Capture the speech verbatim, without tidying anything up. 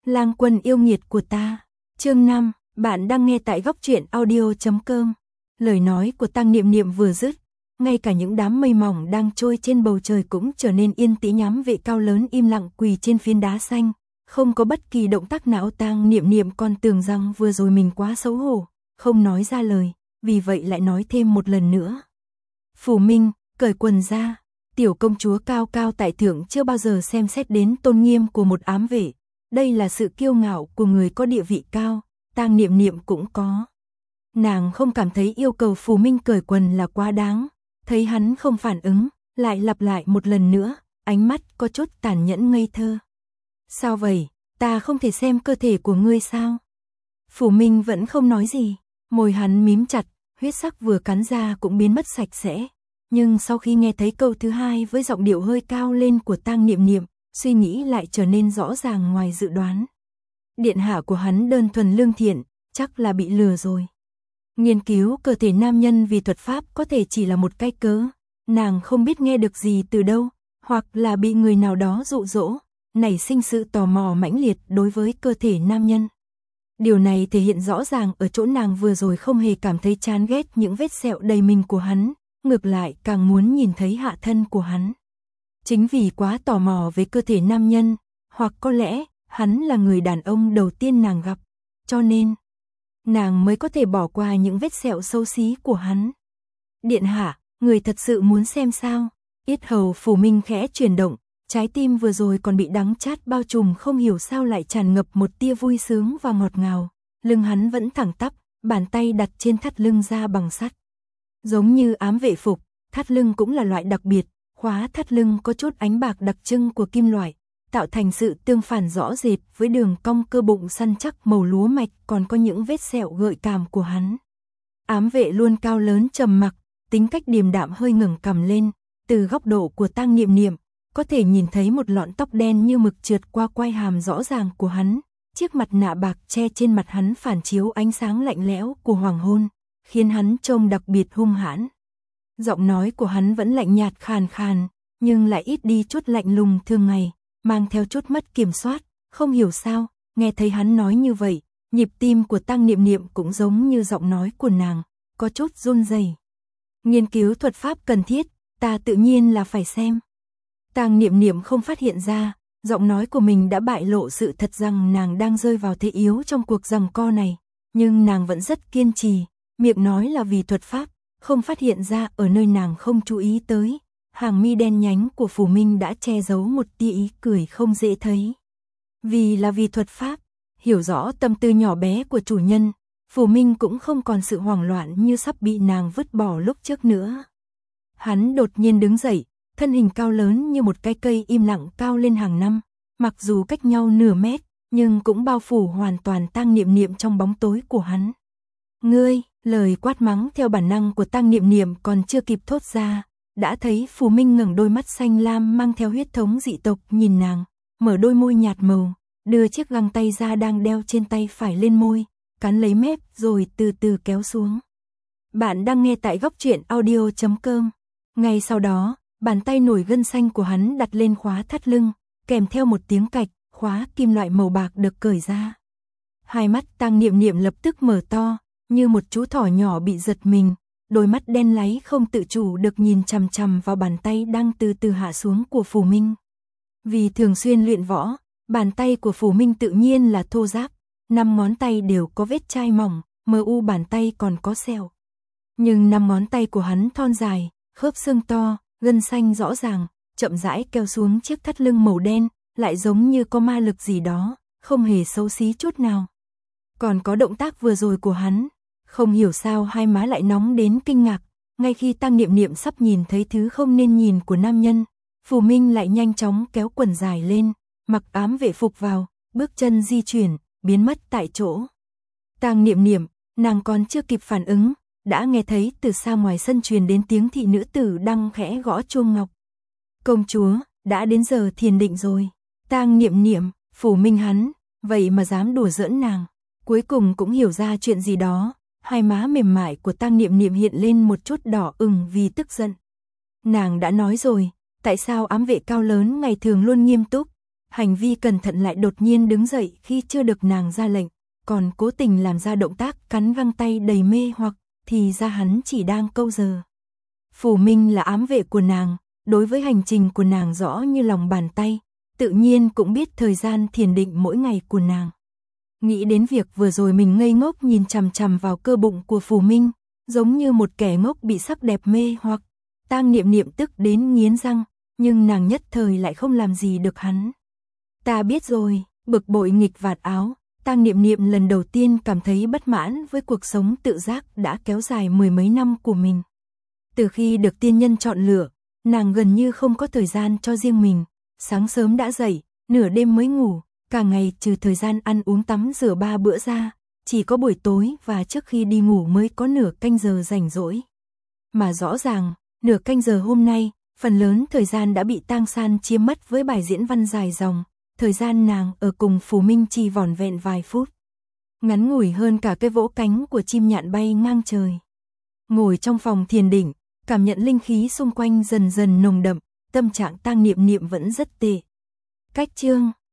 Lang quân yêu nghiệt của ta. Chương năm, bạn đang nghe tại góc truyện audio chấm com. Lời nói của Tang Niệm Niệm vừa dứt, ngay cả những đám mây mỏng đang trôi trên bầu trời cũng trở nên yên tĩnh. Ám vệ cao lớn im lặng quỳ trên phiến đá xanh, không có bất kỳ động tác nào. Tang Niệm Niệm còn tưởng rằng vừa rồi mình quá xấu hổ, không nói ra lời, vì vậy lại nói thêm một lần nữa. Phủ Minh, cởi quần ra. Tiểu công chúa cao cao tại thượng chưa bao giờ xem xét đến tôn nghiêm của một ám vệ. Đây là sự kiêu ngạo của người có địa vị cao, Tang Niệm Niệm cũng có. Nàng không cảm thấy yêu cầu Phủ Minh cởi quần là quá đáng, thấy hắn không phản ứng, lại lặp lại một lần nữa, ánh mắt có chút tàn nhẫn ngây thơ. Sao vậy, ta không thể xem cơ thể của ngươi sao? Phủ Minh vẫn không nói gì, môi hắn mím chặt, huyết sắc vừa cắn ra cũng biến mất sạch sẽ. Nhưng sau khi nghe thấy câu thứ hai với giọng điệu hơi cao lên của Tang Niệm Niệm, suy nghĩ lại trở nên rõ ràng ngoài dự đoán. Điện hạ của hắn đơn thuần lương thiện, chắc là bị lừa rồi. Nghiên cứu cơ thể nam nhân vì thuật pháp có thể chỉ là một cái cớ, nàng không biết nghe được gì từ đâu, hoặc là bị người nào đó dụ dỗ, nảy sinh sự tò mò mãnh liệt đối với cơ thể nam nhân. Điều này thể hiện rõ ràng ở chỗ nàng vừa rồi không hề cảm thấy chán ghét những vết sẹo đầy mình của hắn, ngược lại càng muốn nhìn thấy hạ thân của hắn. Chính vì quá tò mò về cơ thể nam nhân, hoặc có lẽ hắn là người đàn ông đầu tiên nàng gặp, cho nên nàng mới có thể bỏ qua những vết sẹo xấu xí của hắn. Điện hạ, người thật sự muốn xem sao? Yết hầu Phủ Minh khẽ chuyển động, trái tim vừa rồi còn bị đắng chát bao trùm không hiểu sao lại tràn ngập một tia vui sướng và ngọt ngào. Lưng hắn vẫn thẳng tắp, bàn tay đặt trên thắt lưng da bằng sắt. Giống như ám vệ phục, thắt lưng cũng là loại đặc biệt, khóa thắt lưng có chút ánh bạc đặc trưng của kim loại, tạo thành sự tương phản rõ rệt với đường cong cơ bụng săn chắc màu lúa mạch, còn có những vết sẹo gợi cảm của hắn. Ám vệ luôn cao lớn trầm mặc, tính cách điềm đạm hơi ngẩng cằm lên, từ góc độ của Tang Niệm Niệm, có thể nhìn thấy một lọn tóc đen như mực trượt qua quai hàm rõ ràng của hắn, chiếc mặt nạ bạc che trên mặt hắn phản chiếu ánh sáng lạnh lẽo của hoàng hôn, khiến hắn trông đặc biệt hung hãn. Giọng nói của hắn vẫn lạnh nhạt khàn khàn, nhưng lại ít đi chút lạnh lùng thường ngày, mang theo chút mất kiểm soát, không hiểu sao, nghe thấy hắn nói như vậy, nhịp tim của Tang Niệm Niệm cũng giống như giọng nói của nàng, có chút run rẩy. Nghiên cứu thuật pháp cần thiết, ta tự nhiên là phải xem. Tang Niệm Niệm không phát hiện ra, giọng nói của mình đã bại lộ sự thật rằng nàng đang rơi vào thế yếu trong cuộc giằng co này, nhưng nàng vẫn rất kiên trì, miệng nói là vì thuật pháp, không phát hiện ra ở nơi nàng không chú ý tới, hàng mi đen nhánh của Phủ Minh đã che giấu một tia ý cười không dễ thấy. Vì là vì thuật pháp, hiểu rõ tâm tư nhỏ bé của chủ nhân, Phủ Minh cũng không còn sự hoảng loạn như sắp bị nàng vứt bỏ lúc trước nữa. Hắn đột nhiên đứng dậy, thân hình cao lớn như một cái cây im lặng cao lên hàng năm, mặc dù cách nhau nửa mét, nhưng cũng bao phủ hoàn toàn Tang Niệm Niệm trong bóng tối của hắn. Ngươi, lời quát mắng theo bản năng của Tang Niệm Niệm còn chưa kịp thốt ra, đã thấy Phủ Minh ngẩng đôi mắt xanh lam mang theo huyết thống dị tộc nhìn nàng, mở đôi môi nhạt màu, đưa chiếc găng tay ra đang đeo trên tay phải lên môi, cắn lấy mép rồi từ từ kéo xuống. Bạn đang nghe tại góc truyện audio chấm com. Ngay sau đó, bàn tay nổi gân xanh của hắn đặt lên khóa thắt lưng, kèm theo một tiếng cạch, khóa kim loại màu bạc được cởi ra. Hai mắt Tang Niệm Niệm lập tức mở to, như một chú thỏ nhỏ bị giật mình, đôi mắt đen láy không tự chủ được nhìn chằm chằm vào bàn tay đang từ từ hạ xuống của Phủ Minh. Vì thường xuyên luyện võ, bàn tay của Phủ Minh tự nhiên là thô ráp, năm ngón tay đều có vết chai mỏng, mờ u bàn tay còn có sẹo. Nhưng năm ngón tay của hắn thon dài, khớp xương to, gân xanh rõ ràng, chậm rãi kéo xuống chiếc thắt lưng màu đen, lại giống như có ma lực gì đó, không hề xấu xí chút nào. Còn có động tác vừa rồi của hắn, không hiểu sao hai má lại nóng đến kinh ngạc, ngay khi Tang Niệm Niệm sắp nhìn thấy thứ không nên nhìn của nam nhân, Phủ Minh lại nhanh chóng kéo quần dài lên, mặc ám vệ phục vào, bước chân di chuyển, biến mất tại chỗ. Tang Niệm Niệm, nàng còn chưa kịp phản ứng, đã nghe thấy từ xa ngoài sân truyền đến tiếng thị nữ tử đang khẽ gõ chuông ngọc. Công chúa, đã đến giờ thiền định rồi. Tang Niệm Niệm, Phủ Minh hắn, vậy mà dám đùa giỡn nàng. Cuối cùng cũng hiểu ra chuyện gì đó, hai má mềm mại của Tang Niệm Niệm hiện lên một chút đỏ ửng vì tức giận. Nàng đã nói rồi, tại sao ám vệ cao lớn ngày thường luôn nghiêm túc, Hành vi cẩn thận lại đột nhiên đứng dậy khi chưa được nàng ra lệnh, còn cố tình làm ra động tác cắn găng tay đầy mê hoặc, thì ra hắn chỉ đang câu giờ. Phù Minh là ám vệ của nàng, đối với hành trình của nàng rõ như lòng bàn tay, tự nhiên cũng biết thời gian thiền định mỗi ngày của nàng. Nghĩ đến việc vừa rồi mình ngây ngốc nhìn chằm chằm vào cơ bụng của Phù Minh, giống như một kẻ ngốc bị sắc đẹp mê hoặc, Tang Niệm Niệm tức đến nghiến răng, nhưng nàng nhất thời lại không làm gì được hắn. Ta biết rồi, bực bội nghịch vạt áo, Tang Niệm Niệm lần đầu tiên cảm thấy bất mãn với cuộc sống tự giác đã kéo dài mười mấy năm của mình. Từ khi được tiên nhân chọn lựa, nàng gần như không có thời gian cho riêng mình, sáng sớm đã dậy, nửa đêm mới ngủ, cả ngày trừ thời gian ăn uống tắm rửa ba bữa ra, chỉ có buổi tối và trước khi đi ngủ mới có nửa canh giờ rảnh rỗi. Mà rõ ràng, nửa canh giờ hôm nay, phần lớn thời gian đã bị Tang San chiếm mất với bài diễn văn dài dòng, thời gian nàng ở cùng Phù Minh chỉ vỏn vẹn vài phút. Ngắn ngủi hơn cả cái vỗ cánh của chim nhạn bay ngang trời. Ngồi trong phòng thiền định, cảm nhận linh khí xung quanh dần dần nồng đậm, tâm trạng Tang Niệm Niệm vẫn rất tệ. Cách chương